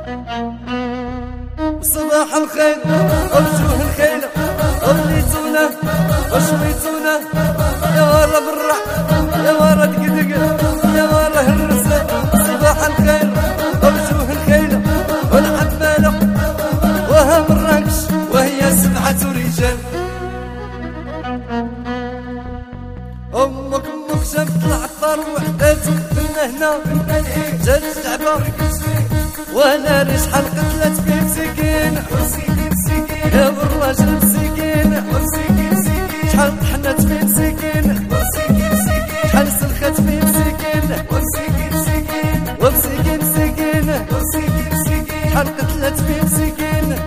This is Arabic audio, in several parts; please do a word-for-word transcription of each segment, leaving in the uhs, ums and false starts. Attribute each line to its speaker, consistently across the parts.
Speaker 1: صباح الخير وجوه الخيل وليتونا وشويتونا يا ورا برع يا ورا دقدق يا ورا هرسة. صباح الخير وجوه الخيل والعمالة وها مراكش وهي سبعة رجال. أمك أمك شافت العطار وحداتك بنا هنا جات تعبة وانا ليش شحال قتلت في مسكين يا بالراجل مسكين شحال طحنت في مسكين شحال سلخت في مسكين ومسكين مسكين شحال قتلت في مسكين.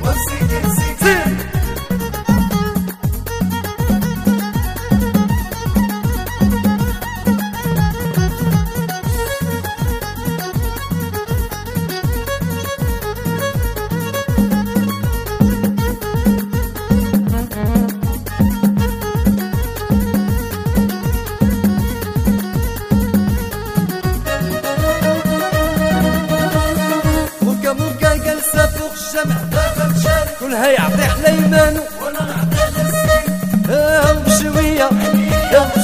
Speaker 1: كلها يعطي حليمان وانا نعطي للسين. اه بشويه